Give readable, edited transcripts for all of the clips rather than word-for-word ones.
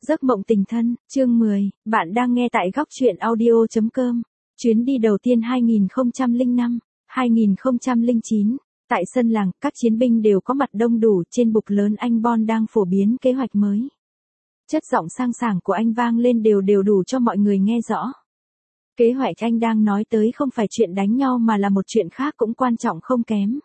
Giấc mộng tình thân, chương 10, bạn đang nghe tại góc truyện audio.com. Chuyến đi đầu tiên 2005, 2009. Tại sân làng, các chiến binh đều có mặt đông đủ, trên bục lớn anh Bon đang phổ biến kế hoạch mới. Chất giọng sang sảng của anh vang lên đều đều đủ cho mọi người nghe rõ. Kế hoạch anh đang nói tới không phải chuyện đánh nhau mà là một chuyện khác cũng quan trọng không kém.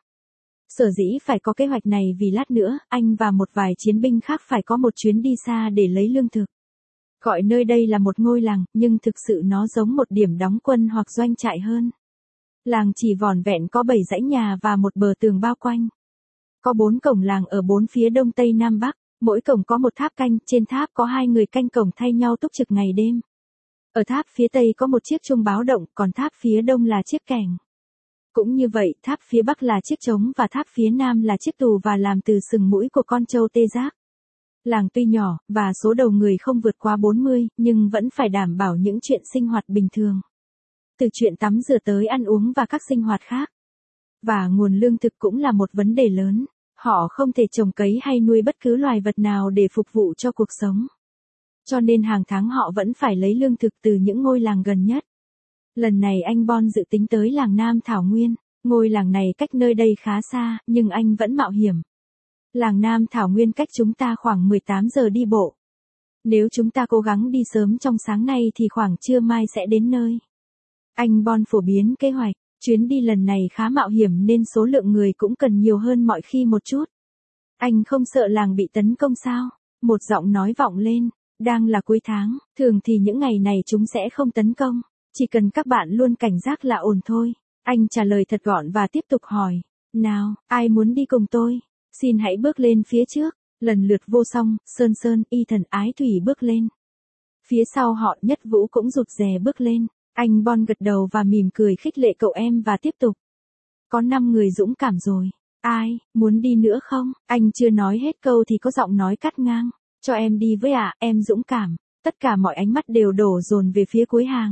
Sở dĩ phải có kế hoạch này vì lát nữa, anh và một vài chiến binh khác phải có một chuyến đi xa để lấy lương thực. Gọi nơi đây là một ngôi làng, nhưng thực sự nó giống một điểm đóng quân hoặc doanh trại hơn. Làng chỉ vỏn vẹn có 7 dãy nhà và một bờ tường bao quanh. Có 4 cổng làng ở 4 phía đông tây nam bắc, mỗi cổng có một tháp canh, trên tháp có 2 người canh cổng thay nhau túc trực ngày đêm. Ở tháp phía tây có một chiếc chuông báo động, còn tháp phía đông là chiếc kèn. Cũng như vậy, tháp phía bắc là chiếc trống và tháp phía nam là chiếc tù và làm từ sừng mũi của con trâu tê giác. Làng tuy nhỏ, và số đầu người không vượt quá 40, nhưng vẫn phải đảm bảo những chuyện sinh hoạt bình thường. Từ chuyện tắm rửa tới ăn uống và các sinh hoạt khác. Và nguồn lương thực cũng là một vấn đề lớn. Họ không thể trồng cấy hay nuôi bất cứ loài vật nào để phục vụ cho cuộc sống. Cho nên hàng tháng họ vẫn phải lấy lương thực từ những ngôi làng gần nhất. Lần này anh Bon dự tính tới làng Nam Thảo Nguyên, ngôi làng này cách nơi đây khá xa, nhưng anh vẫn mạo hiểm. Làng Nam Thảo Nguyên cách chúng ta khoảng 18 giờ đi bộ. Nếu chúng ta cố gắng đi sớm trong sáng nay thì khoảng trưa mai sẽ đến nơi. Anh Bon phổ biến kế hoạch, chuyến đi lần này khá mạo hiểm nên số lượng người cũng cần nhiều hơn mọi khi một chút. Anh không sợ làng bị tấn công sao? Một giọng nói vọng lên, đang là cuối tháng, thường thì những ngày này chúng sẽ không tấn công. Chỉ cần các bạn luôn cảnh giác là ổn thôi. Anh trả lời thật gọn và tiếp tục hỏi. Nào, ai muốn đi cùng tôi? Xin hãy bước lên phía trước. Lần lượt Vô Song, Sơn Sơn, Y Thần, Ái Thủy bước lên. Phía sau họ Nhất Vũ cũng rụt rè bước lên. Anh Bon gật đầu và mỉm cười khích lệ cậu em và tiếp tục. Có 5 người dũng cảm rồi. Ai, muốn đi nữa không? Anh chưa nói hết câu thì có giọng nói cắt ngang. Cho em đi với ạ, em dũng cảm. Tất cả mọi ánh mắt đều đổ dồn về phía cuối hàng.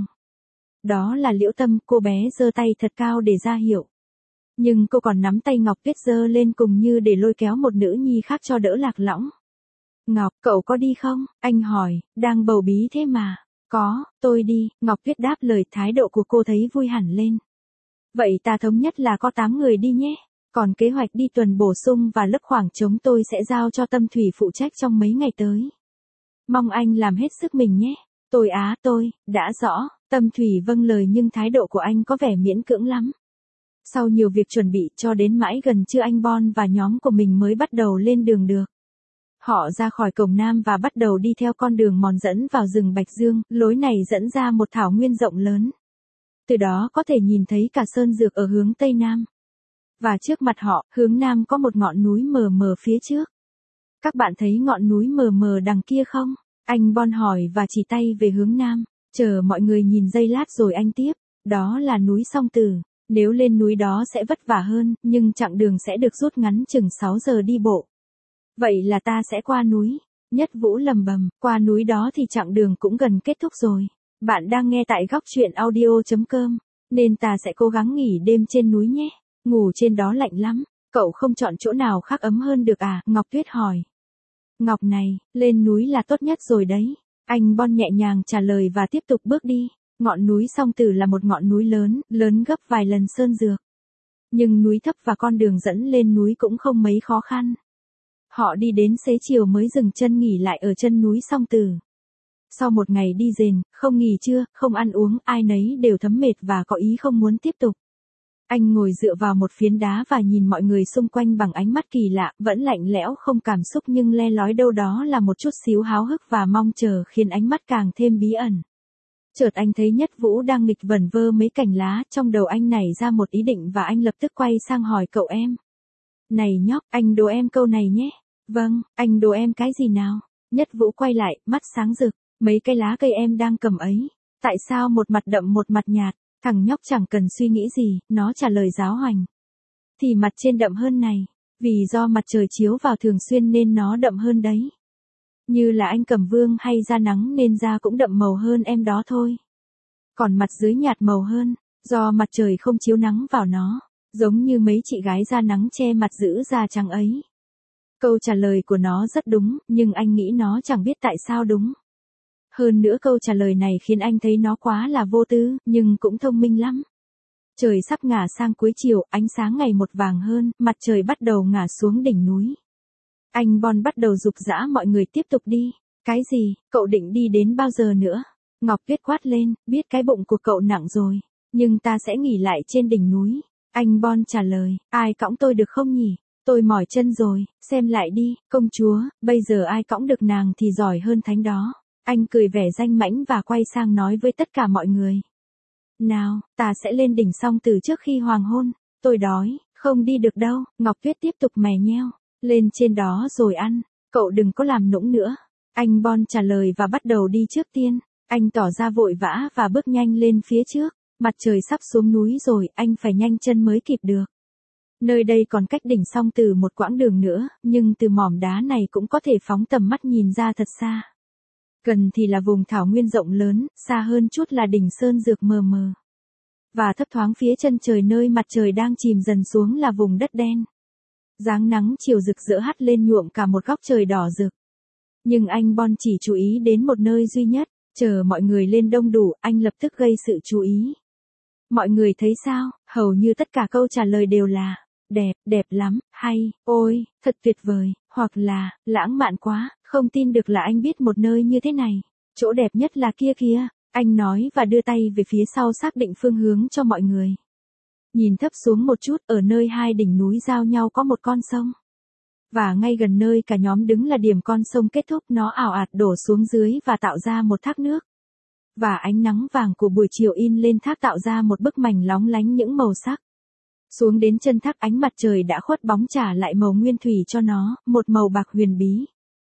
Đó là Liễu Tâm, cô bé giơ tay thật cao để ra hiệu. Nhưng cô còn nắm tay Ngọc Tuyết giơ lên cùng như để lôi kéo một nữ nhi khác cho đỡ lạc lõng. Ngọc, cậu có đi không? Anh hỏi, đang bầu bí thế mà. Có, tôi đi, Ngọc Tuyết đáp lời, thái độ của cô thấy vui hẳn lên. Vậy ta thống nhất là có 8 người đi nhé. Còn kế hoạch đi tuần bổ sung và lấp khoảng trống tôi sẽ giao cho Tâm Thủy phụ trách trong mấy ngày tới. Mong anh làm hết sức mình nhé. Tôi, đã rõ. Tâm Thủy vâng lời nhưng thái độ của anh có vẻ miễn cưỡng lắm. Sau nhiều việc chuẩn bị cho đến mãi gần trưa anh Bon và nhóm của mình mới bắt đầu lên đường được. Họ ra khỏi cổng Nam và bắt đầu đi theo con đường mòn dẫn vào rừng Bạch Dương, lối này dẫn ra một thảo nguyên rộng lớn. Từ đó có thể nhìn thấy cả Sơn Dược ở hướng Tây Nam. Và trước mặt họ, hướng Nam có một ngọn núi mờ mờ phía trước. Các bạn thấy ngọn núi mờ mờ đằng kia không? Anh Bon hỏi và chỉ tay về hướng Nam. Chờ mọi người nhìn giây lát rồi anh tiếp. Đó là núi Song Tử. Nếu lên núi đó sẽ vất vả hơn, nhưng chặng đường sẽ được rút ngắn chừng 6 giờ đi bộ. Vậy là ta sẽ qua núi. Nhất Vũ lầm bầm, qua núi đó thì chặng đường cũng gần kết thúc rồi. Bạn đang nghe tại góc truyện audio.com, nên ta sẽ cố gắng nghỉ đêm trên núi nhé. Ngủ trên đó lạnh lắm, cậu không chọn chỗ nào khác ấm hơn được à? Ngọc Tuyết hỏi. Ngọc này, lên núi là tốt nhất rồi đấy. Anh Bon nhẹ nhàng trả lời và tiếp tục bước đi. Ngọn núi Song Tử là một ngọn núi lớn, lớn gấp vài lần Sơn Dược. Nhưng núi thấp và con đường dẫn lên núi cũng không mấy khó khăn. Họ đi đến xế chiều mới dừng chân nghỉ lại ở chân núi Song Tử. Sau một ngày đi rền, không nghỉ trưa, không ăn uống, ai nấy đều thấm mệt và có ý không muốn tiếp tục. Anh ngồi dựa vào một phiến đá và nhìn mọi người xung quanh bằng ánh mắt kỳ lạ, vẫn lạnh lẽo không cảm xúc nhưng le lói đâu đó là một chút xíu háo hức và mong chờ khiến ánh mắt càng thêm bí ẩn. Chợt anh thấy Nhất Vũ đang nghịch vẩn vơ mấy cành lá, trong đầu anh nảy ra một ý định và anh lập tức quay sang hỏi cậu em. Này nhóc, anh đố em câu này nhé. Vâng, anh đố em cái gì nào? Nhất Vũ quay lại, mắt sáng rực. Mấy cây lá cây em đang cầm ấy. Tại sao một mặt đậm một mặt nhạt? Thằng nhóc chẳng cần suy nghĩ gì, nó trả lời giáo hoành. Thì mặt trên đậm hơn này. Vì do mặt trời chiếu vào thường xuyên nên nó đậm hơn đấy. Như là anh Cẩm Vương hay da nắng nên da cũng đậm màu hơn em đó thôi. Còn mặt dưới nhạt màu hơn, do mặt trời không chiếu nắng vào nó. Giống như mấy chị gái da nắng che mặt giữ da trắng ấy. Câu trả lời của nó rất đúng, nhưng anh nghĩ nó chẳng biết tại sao đúng. Hơn nữa câu trả lời này khiến anh thấy nó quá là vô tư, nhưng cũng thông minh lắm. Trời sắp ngả sang cuối chiều, ánh sáng ngày một vàng hơn, mặt trời bắt đầu ngả xuống đỉnh núi. Anh Bon bắt đầu giục giã mọi người tiếp tục đi. Cái gì, cậu định đi đến bao giờ nữa? Ngọc Tuyết quát lên, biết cái bụng của cậu nặng rồi, nhưng ta sẽ nghỉ lại trên đỉnh núi. Anh Bon trả lời, ai cõng tôi được không nhỉ? Tôi mỏi chân rồi, xem lại đi, công chúa, bây giờ ai cõng được nàng thì giỏi hơn thánh đó. Anh cười vẻ danh mãnh và quay sang nói với tất cả mọi người. Nào, ta sẽ lên đỉnh Song Tử trước khi hoàng hôn. Tôi đói, không đi được đâu. Ngọc Tuyết tiếp tục mè nheo. Lên trên đó rồi ăn, cậu đừng có làm nũng nữa. Anh Bon trả lời và bắt đầu đi trước tiên. Anh tỏ ra vội vã và bước nhanh lên phía trước. Mặt trời sắp xuống núi rồi, anh phải nhanh chân mới kịp được. Nơi đây còn cách đỉnh Song Tử một quãng đường nữa, nhưng từ mỏm đá này cũng có thể phóng tầm mắt nhìn ra thật xa. Gần thì là vùng thảo nguyên rộng lớn, xa hơn chút là đỉnh Sơn Dược mờ mờ. Và thấp thoáng phía chân trời nơi mặt trời đang chìm dần xuống là vùng đất đen. Dáng nắng chiều rực rỡ hắt lên nhuộm cả một góc trời đỏ rực. Nhưng anh Bon chỉ chú ý đến một nơi duy nhất, chờ mọi người lên đông đủ, anh lập tức gây sự chú ý. Mọi người thấy sao? Hầu như tất cả câu trả lời đều là đẹp, đẹp lắm, hay, ôi, thật tuyệt vời, hoặc là lãng mạn quá, không tin được là anh biết một nơi như thế này. Chỗ đẹp nhất là kia kìa, anh nói và đưa tay về phía sau xác định phương hướng cho mọi người. Nhìn thấp xuống một chút, ở nơi hai đỉnh núi giao nhau có một con sông. Và ngay gần nơi cả nhóm đứng là điểm con sông kết thúc, nó ào ạt đổ xuống dưới và tạo ra một thác nước. Và ánh nắng vàng của buổi chiều in lên thác tạo ra một bức mảnh lóng lánh những màu sắc. Xuống đến chân thác ánh mặt trời đã khuất bóng trả lại màu nguyên thủy cho nó, một màu bạc huyền bí.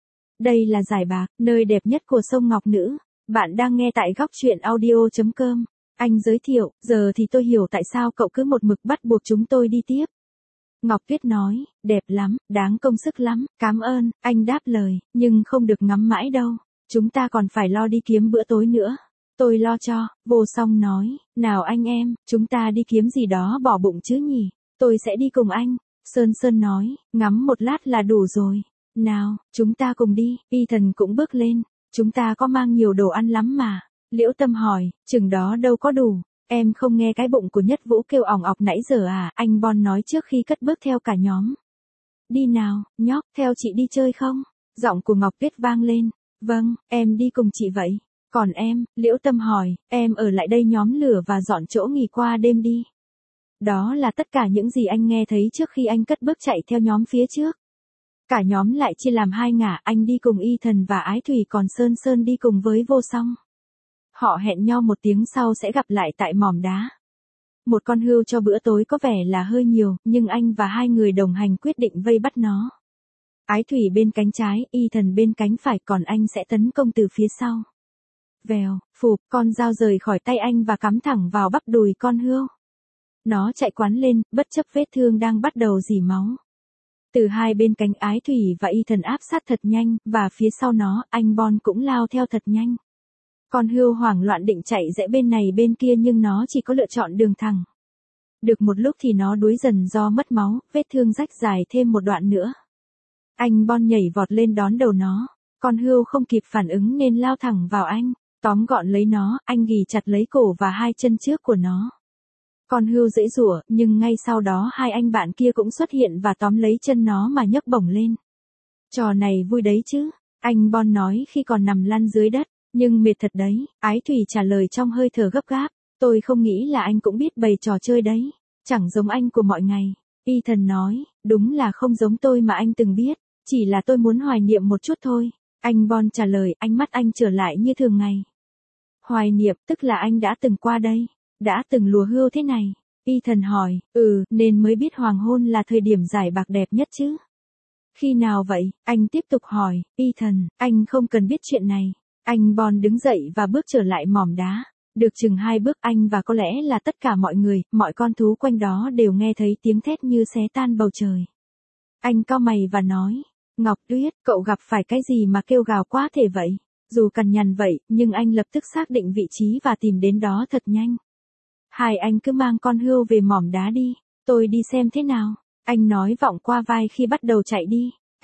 Đây là Giải Bạc, nơi đẹp nhất của sông Ngọc Nữ. Bạn đang nghe tại góc truyện audio.com. Anh giới thiệu, giờ thì tôi hiểu tại sao cậu cứ một mực bắt buộc chúng tôi đi tiếp. Ngọc Tuyết nói, đẹp lắm, đáng công sức lắm, cảm ơn, anh đáp lời, nhưng không được ngắm mãi đâu. Chúng ta còn phải lo đi kiếm bữa tối nữa. Tôi lo cho, Vô Song nói, nào anh em, chúng ta đi kiếm gì đó bỏ bụng chứ nhỉ, tôi sẽ đi cùng anh. Sơn Sơn nói, ngắm một lát là đủ rồi. Nào, chúng ta cùng đi, Y Thần cũng bước lên, chúng ta có mang nhiều đồ ăn lắm mà. Liễu Tâm hỏi, chừng đó đâu có đủ, em không nghe cái bụng của Nhất Vũ kêu ỏng ọc nãy giờ à, anh Bon nói trước khi cất bước theo cả nhóm. Đi nào, nhóc, theo chị đi chơi không? Giọng của Ngọc Tuyết vang lên, vâng, em đi cùng chị vậy. Còn em, Liễu Tâm hỏi, em ở lại đây nhóm lửa và dọn chỗ nghỉ qua đêm đi. Đó là tất cả những gì anh nghe thấy trước khi anh cất bước chạy theo nhóm phía trước. Cả nhóm lại chia làm hai ngả, anh đi cùng Y Thần và Ái Thủy, còn Sơn Sơn đi cùng với Vô Song. Họ hẹn nhau một tiếng sau sẽ gặp lại tại mỏm đá. Một con hươu cho bữa tối có vẻ là hơi nhiều, nhưng anh và hai người đồng hành quyết định vây bắt nó. Ái Thủy bên cánh trái, Y Thần bên cánh phải, còn anh sẽ tấn công từ phía sau. Vèo, phụp, con dao rời khỏi tay anh và cắm thẳng vào bắp đùi con hươu. Nó chạy quán lên, bất chấp vết thương đang bắt đầu rỉ máu. Từ hai bên cánh, Ái Thủy và Y Thần áp sát thật nhanh, và phía sau nó, anh Bon cũng lao theo thật nhanh. Con hươu hoảng loạn định chạy rẽ bên này bên kia nhưng nó chỉ có lựa chọn đường thẳng. Được một lúc thì nó đuối dần do mất máu, vết thương rách dài thêm một đoạn nữa. Anh Bon nhảy vọt lên đón đầu nó. Con hươu không kịp phản ứng nên lao thẳng vào anh. Tóm gọn lấy nó, anh ghì chặt lấy cổ và hai chân trước của nó. Con hươu giãy giụa, nhưng ngay sau đó hai anh bạn kia cũng xuất hiện và tóm lấy chân nó mà nhấc bổng lên. Trò này vui đấy chứ, anh Bon nói khi còn nằm lăn dưới đất, nhưng mệt thật đấy, Ái Thủy trả lời trong hơi thở gấp gáp, tôi không nghĩ là anh cũng biết bày trò chơi đấy, chẳng giống anh của mọi ngày. Y Thần nói, đúng là không giống tôi mà anh từng biết, chỉ là tôi muốn hoài niệm một chút thôi. Anh Bon trả lời, ánh mắt anh trở lại như thường ngày. Hoài niệm, tức là anh đã từng qua đây, đã từng lùa hươu thế này. Y Thần hỏi, nên mới biết hoàng hôn là thời điểm giải bạc đẹp nhất chứ. Khi nào vậy? Anh tiếp tục hỏi, Y Thần, anh không cần biết chuyện này. Anh Bon đứng dậy và bước trở lại mỏm đá. Được chừng 2 bước anh và có lẽ là tất cả mọi người, mọi con thú quanh đó đều nghe thấy tiếng thét như xé tan bầu trời. Anh cau mày và nói, Ngọc Tuyết, cậu gặp phải cái gì mà kêu gào quá thể vậy? Dù cằn nhằn vậy, nhưng anh lập tức xác định vị trí và tìm đến đó thật nhanh. Hai anh cứ mang con hươu về mỏm đá đi, tôi đi xem thế nào. Anh nói vọng qua vai khi bắt đầu chạy đi.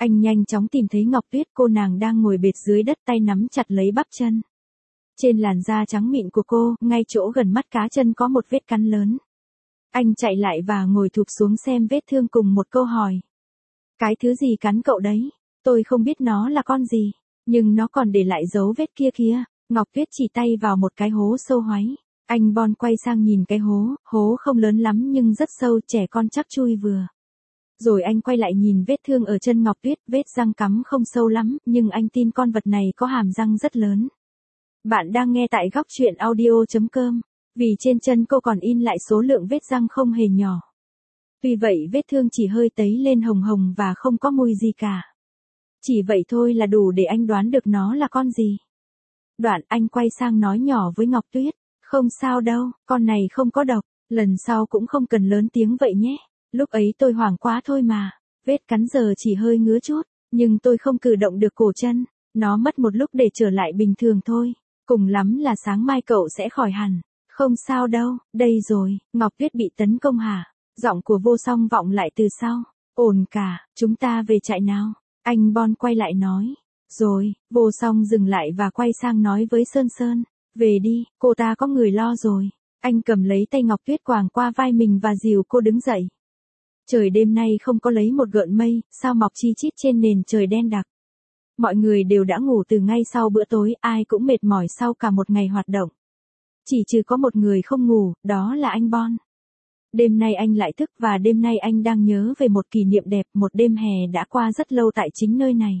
Anh nhanh chóng tìm thấy Ngọc Tuyết, cô nàng đang ngồi bệt dưới đất tay nắm chặt lấy bắp chân. Trên làn da trắng mịn của cô, ngay chỗ gần mắt cá chân có một vết cắn lớn. Anh chạy lại và ngồi thụp xuống xem vết thương cùng một câu hỏi. Cái thứ gì cắn cậu đấy? Tôi không biết nó là con gì, nhưng nó còn để lại dấu vết kia kìa. Ngọc Tuyết chỉ tay vào một cái hố sâu hoáy. Anh Bon quay sang nhìn cái hố không lớn lắm nhưng rất sâu, trẻ con chắc chui vừa. Rồi anh quay lại nhìn vết thương ở chân Ngọc Tuyết, vết răng cắm không sâu lắm, nhưng anh tin con vật này có hàm răng rất lớn. Bạn đang nghe tại góc truyện audio.com. Vì trên chân cô còn in lại số lượng vết răng không hề nhỏ. Tuy vậy vết thương chỉ hơi tấy lên hồng hồng và không có mùi gì cả. Chỉ vậy thôi là đủ để anh đoán được nó là con gì. Đoạn anh quay sang nói nhỏ với Ngọc Tuyết. Không sao đâu, con này không có độc, lần sau cũng không cần lớn tiếng vậy nhé. Lúc ấy tôi hoảng quá thôi mà. Vết cắn giờ chỉ hơi ngứa chút, nhưng tôi không cử động được cổ chân. Nó mất một lúc để trở lại bình thường thôi. Cùng lắm là sáng mai cậu sẽ khỏi hẳn. Không sao đâu, đây rồi. Ngọc Tuyết bị tấn công hả? Giọng của Vô Song vọng lại từ sau. Ổn cả, chúng ta về trại nào? Anh Bon quay lại nói. Rồi, Vô Song dừng lại và quay sang nói với Sơn Sơn. Về đi, cô ta có người lo rồi. Anh cầm lấy tay Ngọc Tuyết quàng qua vai mình và dìu cô đứng dậy. Trời đêm nay không có lấy một gợn mây, sao mọc chi chít trên nền trời đen đặc. Mọi người đều đã ngủ từ ngay sau bữa tối, ai cũng mệt mỏi sau cả một ngày hoạt động. Chỉ trừ có một người không ngủ, đó là anh Bon. Đêm nay anh lại thức và đêm nay anh đang nhớ về một kỷ niệm đẹp, một đêm hè đã qua rất lâu tại chính nơi này.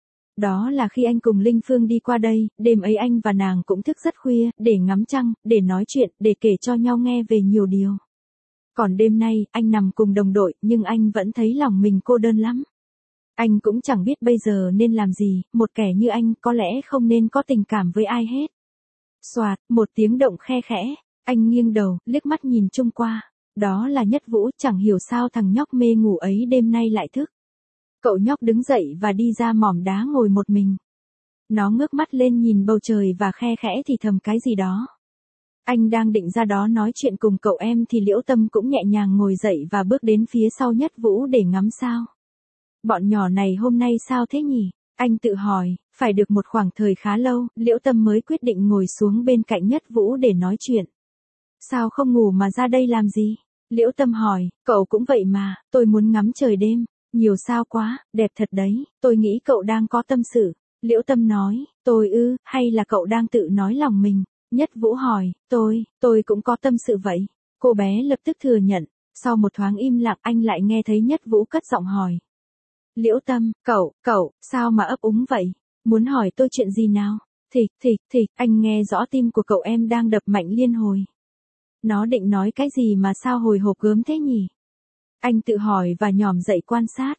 Đó là khi anh cùng Linh Phương đi qua đây, đêm ấy anh và nàng cũng thức rất khuya, để ngắm trăng, để nói chuyện, để kể cho nhau nghe về nhiều điều. Còn đêm nay, anh nằm cùng đồng đội, nhưng anh vẫn thấy lòng mình cô đơn lắm. Anh cũng chẳng biết bây giờ nên làm gì, một kẻ như anh có lẽ không nên có tình cảm với ai hết. Soạt, một tiếng động khe khẽ, anh nghiêng đầu, liếc mắt nhìn chung qua. Đó là Nhất Vũ, chẳng hiểu sao thằng nhóc mê ngủ ấy đêm nay lại thức. Cậu nhóc đứng dậy và đi ra mỏm đá ngồi một mình. Nó ngước mắt lên nhìn bầu trời và khe khẽ thì thầm cái gì đó. Anh đang định ra đó nói chuyện cùng cậu em thì Liễu Tâm cũng nhẹ nhàng ngồi dậy và bước đến phía sau Nhất Vũ để ngắm sao. Bọn nhỏ này hôm nay sao thế nhỉ? Anh tự hỏi, phải được một khoảng thời khá lâu, Liễu Tâm mới quyết định ngồi xuống bên cạnh Nhất Vũ để nói chuyện. Sao không ngủ mà ra đây làm gì? Liễu Tâm hỏi, cậu cũng vậy mà, tôi muốn ngắm trời đêm. Nhiều sao quá, đẹp thật đấy, tôi nghĩ cậu đang có tâm sự. Liễu Tâm nói, tôi hay là cậu đang tự nói lòng mình? Nhất Vũ hỏi, tôi cũng có tâm sự vậy. Cô bé lập tức thừa nhận, sau một thoáng im lặng anh lại nghe thấy Nhất Vũ cất giọng hỏi. Liễu Tâm, cậu, sao mà ấp úng vậy? Muốn hỏi tôi chuyện gì nào? Thịch, anh nghe rõ tim của cậu em đang đập mạnh liên hồi. Nó định nói cái gì mà sao hồi hộp gớm thế nhỉ? Anh tự hỏi và nhòm dậy quan sát.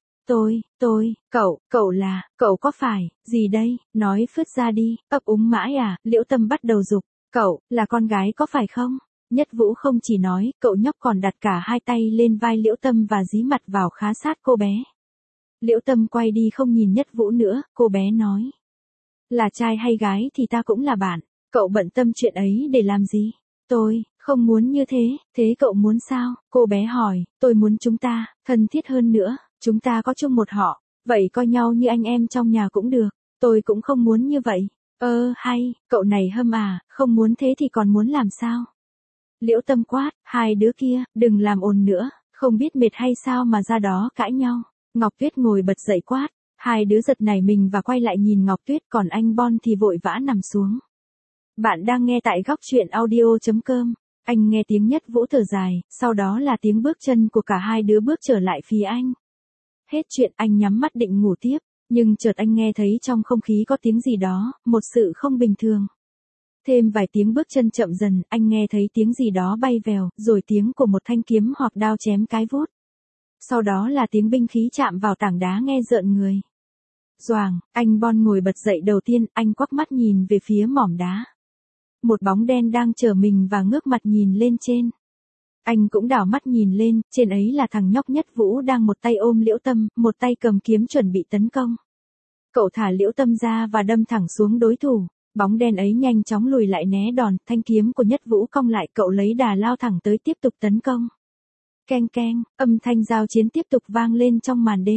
Cậu có phải, gì đây, nói phứt ra đi, ấp úng mãi à? Liễu Tâm bắt đầu giục, cậu, là con gái có phải không? Nhất Vũ không chỉ nói, cậu nhóc còn đặt cả hai tay lên vai Liễu Tâm và dí mặt vào khá sát cô bé. Liễu Tâm quay đi không nhìn Nhất Vũ nữa, cô bé nói. Là trai hay gái thì ta cũng là bạn, cậu bận tâm chuyện ấy để làm gì? Tôi không muốn như thế cậu muốn sao? Cô bé hỏi, tôi muốn chúng ta thân thiết hơn nữa, chúng ta có chung một họ, vậy coi nhau như anh em trong nhà cũng được, tôi cũng không muốn như vậy. Hay, cậu này hâm à, không muốn thế thì còn muốn làm sao? Liễu Tâm quát, hai đứa kia, đừng làm ồn nữa, không biết mệt hay sao mà ra đó cãi nhau. Ngọc Tuyết ngồi bật dậy quát, hai đứa giật nảy mình và quay lại nhìn Ngọc Tuyết, còn anh Bon thì vội vã nằm xuống. Bạn đang nghe tại góc truyện audio.com. Anh nghe tiếng Nhất Vũ thở dài, sau đó là tiếng bước chân của cả hai đứa bước trở lại phía anh. Hết chuyện anh nhắm mắt định ngủ tiếp, nhưng chợt anh nghe thấy trong không khí có tiếng gì đó, một sự không bình thường. Thêm vài tiếng bước chân chậm dần, anh nghe thấy tiếng gì đó bay vèo, rồi tiếng của một thanh kiếm hoặc đao chém cái vút. Sau đó là tiếng binh khí chạm vào tảng đá nghe rợn người. Doàng, anh Bon ngồi bật dậy đầu tiên, anh quắc mắt nhìn về phía mỏm đá. Một bóng đen đang chờ mình và ngước mặt nhìn lên trên. Anh cũng đảo mắt nhìn lên, trên ấy là thằng nhóc Nhất Vũ đang một tay ôm Liễu Tâm, một tay cầm kiếm chuẩn bị tấn công. Cậu thả Liễu Tâm ra và đâm thẳng xuống đối thủ. Bóng đen ấy nhanh chóng lùi lại né đòn, thanh kiếm của Nhất Vũ cong lại, cậu lấy đà lao thẳng tới tiếp tục tấn công. Keng keng, âm thanh giao chiến tiếp tục vang lên trong màn đêm.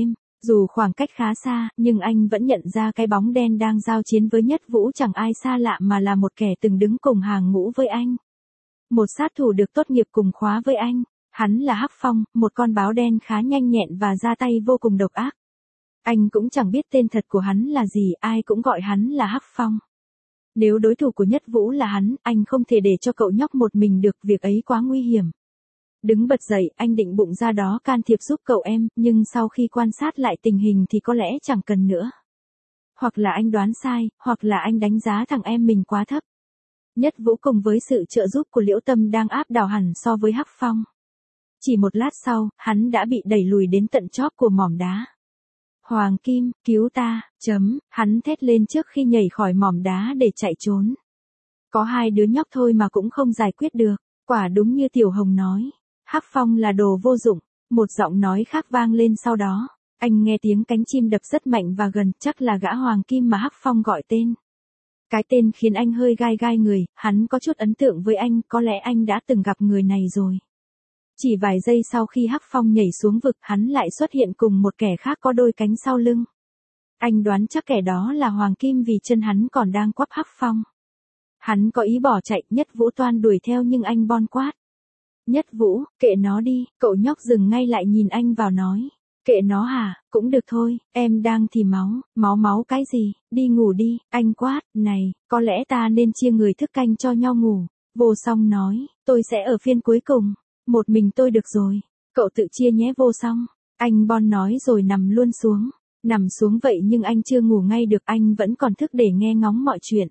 Dù khoảng cách khá xa, nhưng anh vẫn nhận ra cái bóng đen đang giao chiến với Nhất Vũ chẳng ai xa lạ mà là một kẻ từng đứng cùng hàng ngũ với anh. Một sát thủ được tốt nghiệp cùng khóa với anh. Hắn là Hắc Phong, một con báo đen khá nhanh nhẹn và ra tay vô cùng độc ác. Anh cũng chẳng biết tên thật của hắn là gì, ai cũng gọi hắn là Hắc Phong. Nếu đối thủ của Nhất Vũ là hắn, anh không thể để cho cậu nhóc một mình được, việc ấy quá nguy hiểm. Đứng bật dậy, anh định bụng ra đó can thiệp giúp cậu em, nhưng sau khi quan sát lại tình hình thì có lẽ chẳng cần nữa. Hoặc là anh đoán sai, hoặc là anh đánh giá thằng em mình quá thấp. Nhất Vũ cùng với sự trợ giúp của Liễu Tâm đang áp đảo hẳn so với Hắc Phong. Chỉ một lát sau, hắn đã bị đẩy lùi đến tận chóp của mỏm đá. Hoàng Kim, cứu ta, hắn thét lên trước khi nhảy khỏi mỏm đá để chạy trốn. Có 2 đứa nhóc thôi mà cũng không giải quyết được, quả đúng như Tiểu Hồng nói. Hắc Phong là đồ vô dụng, một giọng nói khác vang lên sau đó. Anh nghe tiếng cánh chim đập rất mạnh và gần, chắc là gã Hoàng Kim mà Hắc Phong gọi tên. Cái tên khiến anh hơi gai gai người, hắn có chút ấn tượng với anh, có lẽ anh đã từng gặp người này rồi. Chỉ vài giây sau khi Hắc Phong nhảy xuống vực, hắn lại xuất hiện cùng một kẻ khác có đôi cánh sau lưng. Anh đoán chắc kẻ đó là Hoàng Kim vì chân hắn còn đang quắp Hắc Phong. Hắn có ý bỏ chạy, Nhất Vũ toan đuổi theo nhưng anh bon quát. Nhất Vũ, kệ nó đi, cậu nhóc dừng ngay lại nhìn anh vào nói. Kệ nó hả, cũng được thôi, em đang thì máu cái gì, đi ngủ đi, anh quát, này, có lẽ ta nên chia người thức canh cho nhau ngủ. Vô Song nói, tôi sẽ ở phiên cuối cùng, một mình tôi được rồi, cậu tự chia nhé Vô Song. Anh bon nói rồi nằm luôn xuống, nằm xuống vậy nhưng anh chưa ngủ ngay được, anh vẫn còn thức để nghe ngóng mọi chuyện.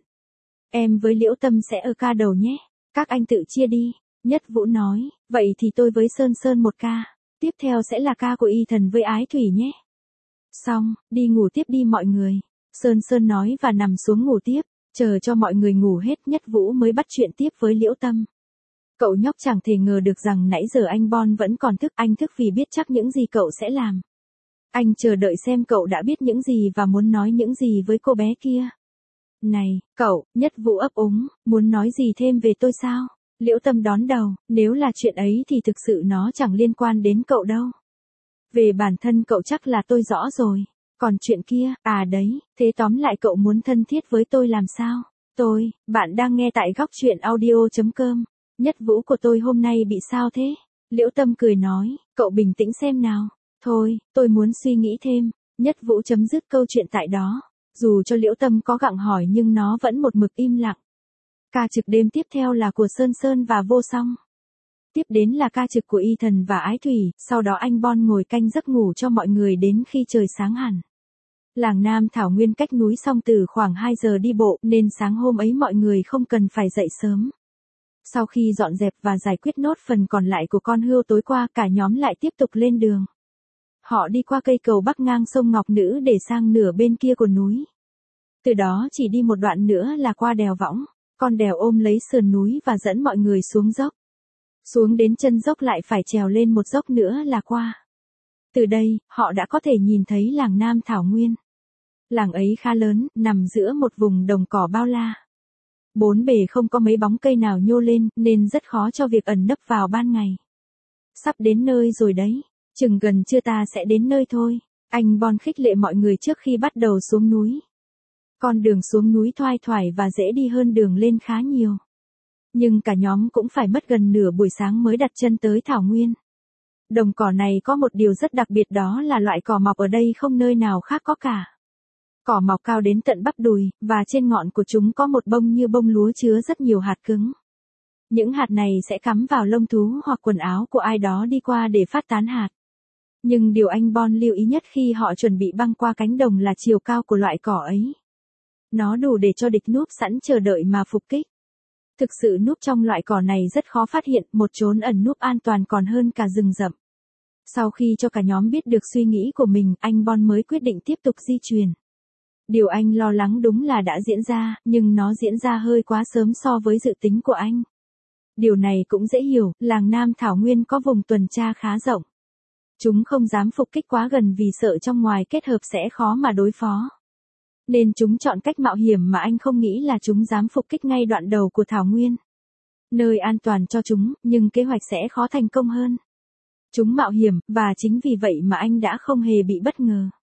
Em với Liễu Tâm sẽ ở ca đầu nhé, các anh tự chia đi. Nhất Vũ nói, vậy thì tôi với Sơn Sơn một ca, tiếp theo sẽ là ca của Y Thần với Ái Thủy nhé. Xong, đi ngủ tiếp đi mọi người. Sơn Sơn nói và nằm xuống ngủ tiếp, chờ cho mọi người ngủ hết Nhất Vũ mới bắt chuyện tiếp với Liễu Tâm. Cậu nhóc chẳng thể ngờ được rằng nãy giờ anh bon vẫn còn thức, anh thức vì biết chắc những gì cậu sẽ làm. Anh chờ đợi xem cậu đã biết những gì và muốn nói những gì với cô bé kia. Này, cậu, Nhất Vũ ấp úng, muốn nói gì thêm về tôi sao? Liễu Tâm đón đầu, nếu là chuyện ấy thì thực sự nó chẳng liên quan đến cậu đâu. Về bản thân cậu chắc là tôi rõ rồi. Còn chuyện kia, đấy, thế tóm lại cậu muốn thân thiết với tôi làm sao? Bạn đang nghe tại góc truyện audio.com. Nhất Vũ của tôi hôm nay bị sao thế? Liễu Tâm cười nói, cậu bình tĩnh xem nào. Thôi, tôi muốn suy nghĩ thêm. Nhất Vũ chấm dứt câu chuyện tại đó. Dù cho Liễu Tâm có gặng hỏi nhưng nó vẫn một mực im lặng. Ca trực đêm tiếp theo là của Sơn Sơn và Vô Song. Tiếp đến là ca trực của Y Thần và Ái Thủy, sau đó anh bon ngồi canh giấc ngủ cho mọi người đến khi trời sáng hẳn. Làng Nam Thảo Nguyên cách núi Song Tử khoảng 2 giờ đi bộ nên sáng hôm ấy mọi người không cần phải dậy sớm. Sau khi dọn dẹp và giải quyết nốt phần còn lại của con hươu tối qua, cả nhóm lại tiếp tục lên đường. Họ đi qua cây cầu bắc ngang sông Ngọc Nữ để sang nửa bên kia của núi. Từ đó chỉ đi một đoạn nữa là qua đèo Võng. Con đèo ôm lấy sườn núi và dẫn mọi người xuống dốc. Xuống đến chân dốc lại phải trèo lên một dốc nữa là qua. Từ đây, họ đã có thể nhìn thấy làng Nam Thảo Nguyên. Làng ấy khá lớn, nằm giữa một vùng đồng cỏ bao la. Bốn bề không có mấy bóng cây nào nhô lên, nên rất khó cho việc ẩn nấp vào ban ngày. Sắp đến nơi rồi đấy, chừng gần trưa ta sẽ đến nơi thôi. Anh bon khích lệ mọi người trước khi bắt đầu xuống núi. Con đường xuống núi thoai thoải và dễ đi hơn đường lên khá nhiều. Nhưng cả nhóm cũng phải mất gần nửa buổi sáng mới đặt chân tới Thảo Nguyên. Đồng cỏ này có một điều rất đặc biệt, đó là loại cỏ mọc ở đây không nơi nào khác có cả. Cỏ mọc cao đến tận bắp đùi, và trên ngọn của chúng có một bông như bông lúa chứa rất nhiều hạt cứng. Những hạt này sẽ cắm vào lông thú hoặc quần áo của ai đó đi qua để phát tán hạt. Nhưng điều anh Bon lưu ý nhất khi họ chuẩn bị băng qua cánh đồng là chiều cao của loại cỏ ấy. Nó đủ để cho địch núp sẵn chờ đợi mà phục kích. Thực sự núp trong loại cỏ này rất khó phát hiện, một chốn ẩn núp an toàn còn hơn cả rừng rậm. Sau khi cho cả nhóm biết được suy nghĩ của mình, anh Bon mới quyết định tiếp tục di chuyển. Điều anh lo lắng đúng là đã diễn ra, nhưng nó diễn ra hơi quá sớm so với dự tính của anh. Điều này cũng dễ hiểu, làng Nam Thảo Nguyên có vùng tuần tra khá rộng. Chúng không dám phục kích quá gần vì sợ trong ngoài kết hợp sẽ khó mà đối phó. Nên chúng chọn cách mạo hiểm mà anh không nghĩ là chúng dám phục kích ngay đoạn đầu của Thảo Nguyên. Nơi an toàn cho chúng, nhưng kế hoạch sẽ khó thành công hơn. Chúng mạo hiểm, và chính vì vậy mà anh đã không hề bị bất ngờ.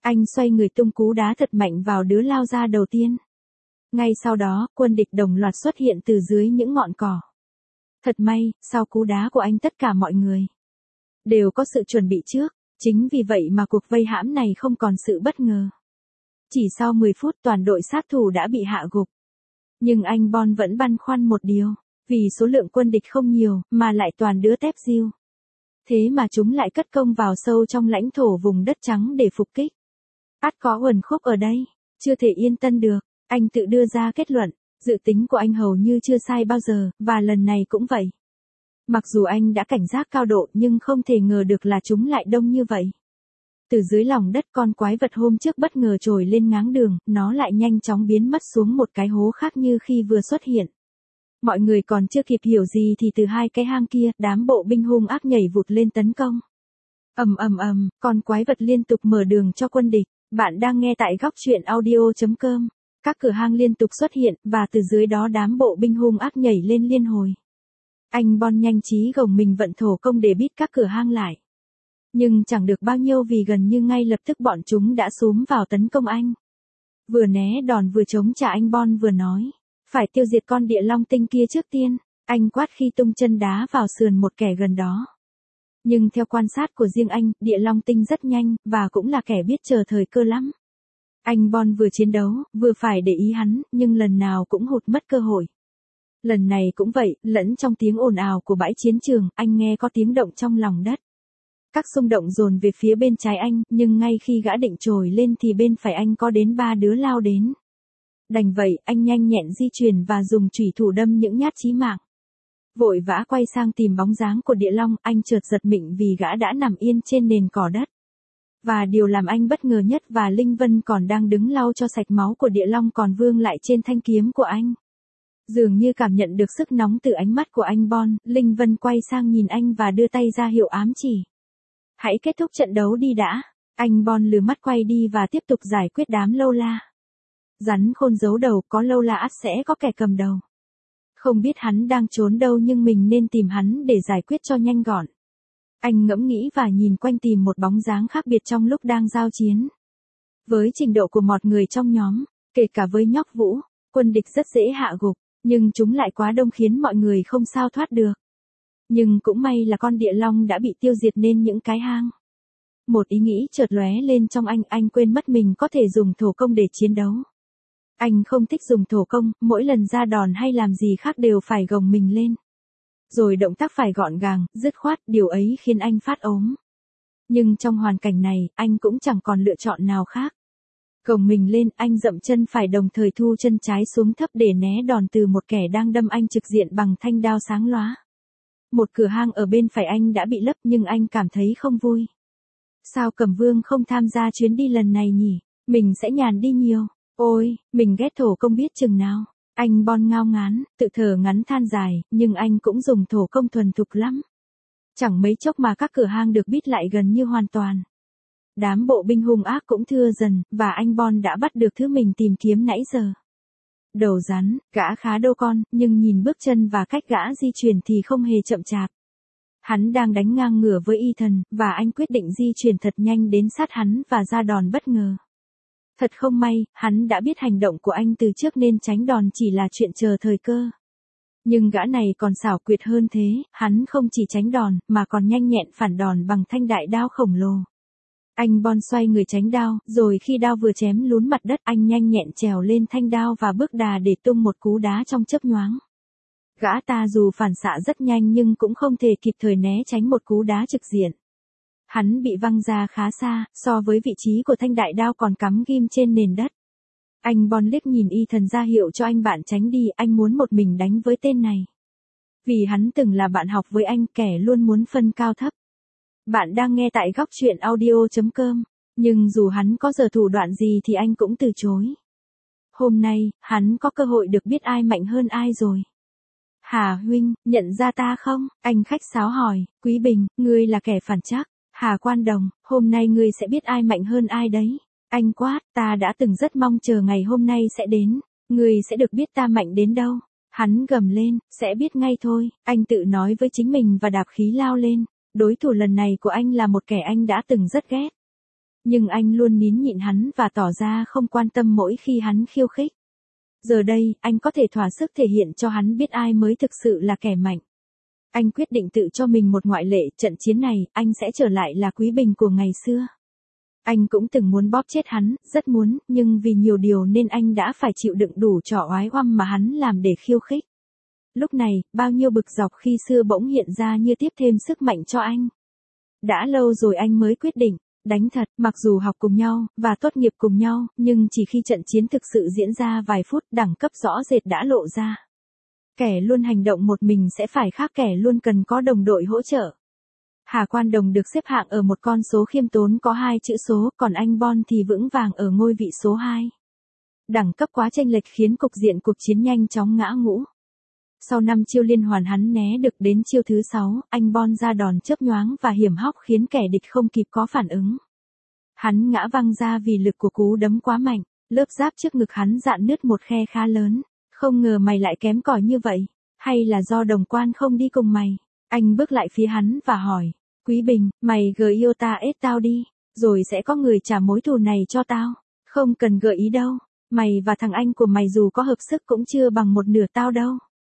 Anh xoay người tung cú đá thật mạnh vào đứa lao ra đầu tiên. Ngay sau đó, quân địch đồng loạt xuất hiện từ dưới những ngọn cỏ. Thật may, sau cú đá của anh tất cả mọi người đều có sự chuẩn bị trước, chính vì vậy mà cuộc vây hãm này không còn sự bất ngờ. Chỉ sau 10 phút toàn đội sát thủ đã bị hạ gục. Nhưng anh Bon vẫn băn khoăn một điều, vì số lượng quân địch không nhiều, mà lại toàn đứa tép diêu. Thế mà chúng lại cất công vào sâu trong lãnh thổ vùng đất trắng để phục kích. Ắt có uẩn khúc ở đây, chưa thể yên tâm được, anh tự đưa ra kết luận, dự tính của anh hầu như chưa sai bao giờ, và lần này cũng vậy. Mặc dù anh đã cảnh giác cao độ nhưng không thể ngờ được là chúng lại đông như vậy. Từ dưới lòng đất con quái vật hôm trước bất ngờ trồi lên ngáng đường, nó lại nhanh chóng biến mất xuống một cái hố khác như khi vừa xuất hiện. Mọi người còn chưa kịp hiểu gì thì từ hai cái hang kia, đám bộ binh hung ác nhảy vụt lên tấn công. Con quái vật liên tục mở đường cho quân địch. Bạn đang nghe tại góc truyện audio.com. Các cửa hang liên tục xuất hiện, và từ dưới đó đám bộ binh hung ác nhảy lên liên hồi. Anh Bon nhanh trí gồng mình vận thổ công để bít các cửa hang lại. Nhưng chẳng được bao nhiêu vì gần như ngay lập tức bọn chúng đã xúm vào tấn công anh. Vừa né đòn vừa chống trả anh Bon vừa nói. Phải tiêu diệt con địa long tinh kia trước tiên, anh quát khi tung chân đá vào sườn một kẻ gần đó. Nhưng theo quan sát của riêng anh, địa long tinh rất nhanh, và cũng là kẻ biết chờ thời cơ lắm. Anh Bon vừa chiến đấu, vừa phải để ý hắn, nhưng lần nào cũng hụt mất cơ hội. Lần này cũng vậy, lẫn trong tiếng ồn ào của bãi chiến trường, anh nghe có tiếng động trong lòng đất. Các xung động dồn về phía bên trái anh, nhưng ngay khi gã định trồi lên thì bên phải anh có đến 3 đứa lao đến. Đành vậy, anh nhanh nhẹn di chuyển và dùng chủy thủ đâm những nhát chí mạng. Vội vã quay sang tìm bóng dáng của địa long, anh chợt giật mình vì gã đã nằm yên trên nền cỏ đất. Và điều làm anh bất ngờ nhất và Linh Vân còn đang đứng lau cho sạch máu của địa long còn vương lại trên thanh kiếm của anh. Dường như cảm nhận được sức nóng từ ánh mắt của anh Bon, Linh Vân quay sang nhìn anh và đưa tay ra hiệu ám chỉ. Hãy kết thúc trận đấu đi đã. Anh Bon lừa mắt quay đi và tiếp tục giải quyết đám lâu la. Rắn khôn giấu đầu, có lâu la ắt sẽ có kẻ cầm đầu. Không biết hắn đang trốn đâu nhưng mình nên tìm hắn để giải quyết cho nhanh gọn. Anh ngẫm nghĩ và nhìn quanh tìm một bóng dáng khác biệt trong lúc đang giao chiến. Với trình độ của một người trong nhóm, kể cả với nhóc Vũ, quân địch rất dễ hạ gục, nhưng chúng lại quá đông khiến mọi người không sao thoát được. Nhưng cũng may là con địa long đã bị tiêu diệt nên những cái hang. Một ý nghĩ chợt lóe lên trong anh quên mất mình có thể dùng thổ công để chiến đấu. Anh không thích dùng thổ công, mỗi lần ra đòn hay làm gì khác đều phải gồng mình lên. Rồi động tác phải gọn gàng, dứt khoát, điều ấy khiến anh phát ốm. Nhưng trong hoàn cảnh này, anh cũng chẳng còn lựa chọn nào khác. Gồng mình lên, anh dậm chân phải đồng thời thu chân trái xuống thấp để né đòn từ một kẻ đang đâm anh trực diện bằng thanh đao sáng lóa. Một cửa hang ở bên phải anh đã bị lấp nhưng anh cảm thấy không vui. Sao Cẩm Vương không tham gia chuyến đi lần này nhỉ? Mình sẽ nhàn đi nhiều. Ôi, mình ghét thổ công biết chừng nào. Anh Bon ngao ngán, tự thở ngắn than dài, nhưng anh cũng dùng thổ công thuần thục lắm. Chẳng mấy chốc mà các cửa hang được bít lại gần như hoàn toàn. Đám bộ binh hung ác cũng thưa dần, và anh Bon đã bắt được thứ mình tìm kiếm nãy giờ. Đầu rắn, gã khá đô con, nhưng nhìn bước chân và cách gã di chuyển thì không hề chậm chạp. Hắn đang đánh ngang ngửa với Ethan, và anh quyết định di chuyển thật nhanh đến sát hắn và ra đòn bất ngờ. Thật không may, hắn đã biết hành động của anh từ trước nên tránh đòn chỉ là chuyện chờ thời cơ. Nhưng gã này còn xảo quyệt hơn thế, hắn không chỉ tránh đòn, mà còn nhanh nhẹn phản đòn bằng thanh đại đao khổng lồ. Anh Bon xoay người tránh đao, rồi khi đao vừa chém lún mặt đất, anh nhanh nhẹn trèo lên thanh đao và bước đà để tung một cú đá trong chớp nhoáng. Gã ta dù phản xạ rất nhanh nhưng cũng không thể kịp thời né tránh một cú đá trực diện. Hắn bị văng ra khá xa, so với vị trí của thanh đại đao còn cắm ghim trên nền đất. Anh Bon liếc nhìn Ethan ra hiệu cho anh bạn tránh đi, anh muốn một mình đánh với tên này. Vì hắn từng là bạn học với anh, kẻ luôn muốn phân cao thấp. Bạn đang nghe tại góc truyện audio.com, nhưng dù hắn có giờ thủ đoạn gì thì anh cũng từ chối. Hôm nay, hắn có cơ hội được biết ai mạnh hơn ai rồi. Hà huynh, nhận ra ta không? Anh khách sáo hỏi, Quý Bình, ngươi là kẻ phản trắc. Hà Quan Đồng, hôm nay ngươi sẽ biết ai mạnh hơn ai đấy. Anh quát, ta đã từng rất mong chờ ngày hôm nay sẽ đến. Ngươi sẽ được biết ta mạnh đến đâu. Hắn gầm lên, sẽ biết ngay thôi. Anh tự nói với chính mình và đạp khí lao lên. Đối thủ lần này của anh là một kẻ anh đã từng rất ghét. Nhưng anh luôn nín nhịn hắn và tỏ ra không quan tâm mỗi khi hắn khiêu khích. Giờ đây, anh có thể thỏa sức thể hiện cho hắn biết ai mới thực sự là kẻ mạnh. Anh quyết định tự cho mình một ngoại lệ, trận chiến này, anh sẽ trở lại là Quý Bình của ngày xưa. Anh cũng từng muốn bóp chết hắn, rất muốn, nhưng vì nhiều điều nên anh đã phải chịu đựng đủ trò oái oăm mà hắn làm để khiêu khích. Lúc này, bao nhiêu bực dọc khi xưa bỗng hiện ra như tiếp thêm sức mạnh cho anh. Đã lâu rồi anh mới quyết định, đánh thật, mặc dù học cùng nhau, và tốt nghiệp cùng nhau, nhưng chỉ khi trận chiến thực sự diễn ra vài phút, đẳng cấp rõ rệt đã lộ ra. Kẻ luôn hành động một mình sẽ phải khác kẻ luôn cần có đồng đội hỗ trợ. Hà Quan Đồng được xếp hạng ở một con số khiêm tốn có 2 chữ số, còn anh Bon thì vững vàng ở ngôi vị số 2. Đẳng cấp quá chênh lệch khiến cục diện cuộc chiến nhanh chóng ngã ngũ. Sau 5 chiêu liên hoàn hắn né được đến chiêu thứ 6, anh Bon ra đòn chớp nhoáng và hiểm hóc khiến kẻ địch không kịp có phản ứng. Hắn ngã văng ra vì lực của cú đấm quá mạnh, lớp giáp trước ngực hắn rạn nứt một khe khá lớn. Không ngờ mày lại kém cỏi như vậy, hay là do đồng quan không đi cùng mày? Anh bước lại phía hắn và hỏi, Quý Bình, mày gợi yêu ta ết tao đi, rồi sẽ có người trả mối thù này cho tao. Không cần gợi ý đâu, mày và thằng anh của mày dù có hợp sức cũng chưa bằng một nửa tao đâu.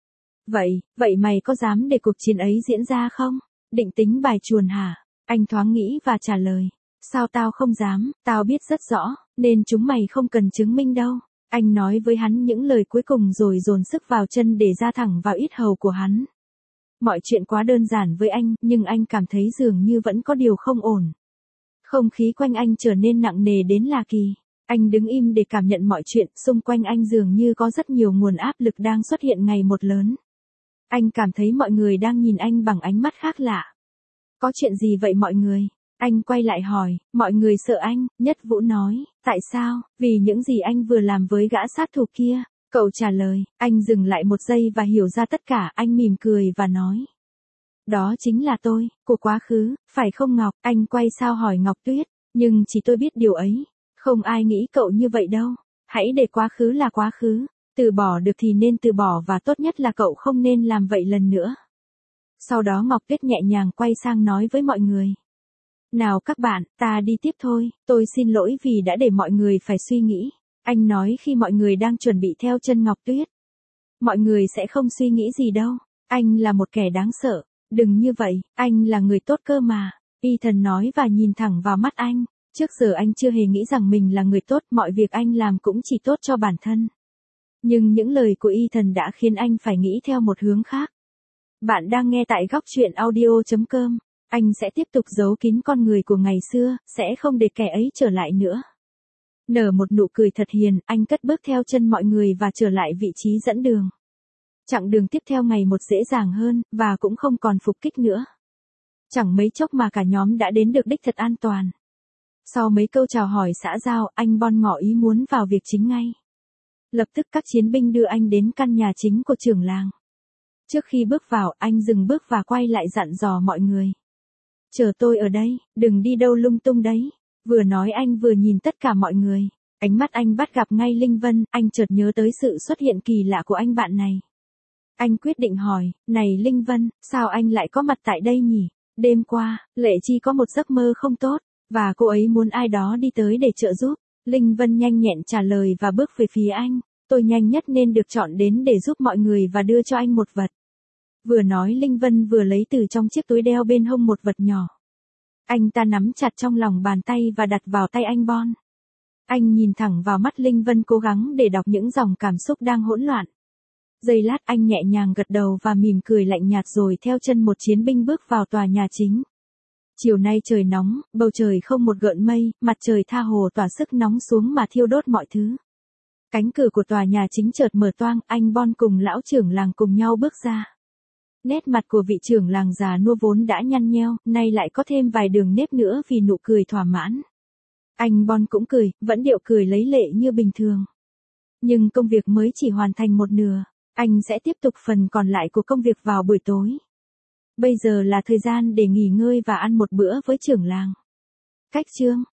Vậy mày có dám để cuộc chiến ấy diễn ra không? Định tính bài chuồn hả? Anh thoáng nghĩ và trả lời, sao tao không dám, tao biết rất rõ, nên chúng mày không cần chứng minh đâu. Anh nói với hắn những lời cuối cùng rồi dồn sức vào chân để ra thẳng vào yết hầu của hắn. Mọi chuyện quá đơn giản với anh, nhưng anh cảm thấy dường như vẫn có điều không ổn. Không khí quanh anh trở nên nặng nề đến lạ kỳ. Anh đứng im để cảm nhận mọi chuyện, xung quanh anh dường như có rất nhiều nguồn áp lực đang xuất hiện ngày một lớn. Anh cảm thấy mọi người đang nhìn anh bằng ánh mắt khác lạ. Có chuyện gì vậy mọi người? Anh quay lại hỏi, mọi người sợ anh, Nhất Vũ nói, tại sao? Vì những gì anh vừa làm với gã sát thủ kia. Cậu trả lời, anh dừng lại một giây và hiểu ra tất cả, anh mỉm cười và nói. Đó chính là tôi, của quá khứ, phải không Ngọc? Anh quay sao hỏi Ngọc Tuyết, nhưng chỉ tôi biết điều ấy. Không ai nghĩ cậu như vậy đâu. Hãy để quá khứ là quá khứ. Từ bỏ được thì nên từ bỏ và tốt nhất là cậu không nên làm vậy lần nữa. Sau đó Ngọc Tuyết nhẹ nhàng quay sang nói với mọi người. Nào các bạn, ta đi tiếp thôi, tôi xin lỗi vì đã để mọi người phải suy nghĩ. Anh nói khi mọi người đang chuẩn bị theo chân Ngọc Tuyết. Mọi người sẽ không suy nghĩ gì đâu, anh là một kẻ đáng sợ, đừng như vậy, anh là người tốt cơ mà. Ethan nói và nhìn thẳng vào mắt anh, trước giờ anh chưa hề nghĩ rằng mình là người tốt, mọi việc anh làm cũng chỉ tốt cho bản thân. Nhưng những lời của Ethan đã khiến anh phải nghĩ theo một hướng khác. Bạn đang nghe tại góc truyện audio.com. Anh sẽ tiếp tục giấu kín con người của ngày xưa, sẽ không để kẻ ấy trở lại nữa. Nở một nụ cười thật hiền, anh cất bước theo chân mọi người và trở lại vị trí dẫn đường. Chặng đường tiếp theo ngày một dễ dàng hơn, và cũng không còn phục kích nữa. Chẳng mấy chốc mà cả nhóm đã đến được đích thật an toàn. Sau mấy câu chào hỏi xã giao, anh Bon ngỏ ý muốn vào việc chính ngay. Lập tức các chiến binh đưa anh đến căn nhà chính của trưởng làng. Trước khi bước vào, anh dừng bước và quay lại dặn dò mọi người. Chờ tôi ở đây, đừng đi đâu lung tung đấy. Vừa nói anh vừa nhìn tất cả mọi người. Ánh mắt anh bắt gặp ngay Linh Vân, anh chợt nhớ tới sự xuất hiện kỳ lạ của anh bạn này. Anh quyết định hỏi, này Linh Vân, sao anh lại có mặt tại đây nhỉ? Đêm qua, Lệ Chi có một giấc mơ không tốt, và cô ấy muốn ai đó đi tới để trợ giúp. Linh Vân nhanh nhẹn trả lời và bước về phía anh. Tôi nhanh nhất nên được chọn đến để giúp mọi người và đưa cho anh một vật. Vừa nói Linh Vân vừa lấy từ trong chiếc túi đeo bên hông một vật nhỏ. Anh ta nắm chặt trong lòng bàn tay và đặt vào tay anh Bon. Anh nhìn thẳng vào mắt Linh Vân cố gắng để đọc những dòng cảm xúc đang hỗn loạn. Giây lát anh nhẹ nhàng gật đầu và mỉm cười lạnh nhạt rồi theo chân một chiến binh bước vào tòa nhà chính. Chiều nay trời nóng, bầu trời không một gợn mây, mặt trời tha hồ tỏa sức nóng xuống mà thiêu đốt mọi thứ. Cánh cửa của tòa nhà chính chợt mở toang, anh Bon cùng lão trưởng làng cùng nhau bước ra. Nét mặt của vị trưởng làng già nua vốn đã nhăn nheo, nay lại có thêm vài đường nếp nữa vì nụ cười thỏa mãn. Anh Bon cũng cười, vẫn điệu cười lấy lệ như bình thường. Nhưng công việc mới chỉ hoàn thành một nửa, anh sẽ tiếp tục phần còn lại của công việc vào buổi tối. Bây giờ là thời gian để nghỉ ngơi và ăn một bữa với trưởng làng. Cách chương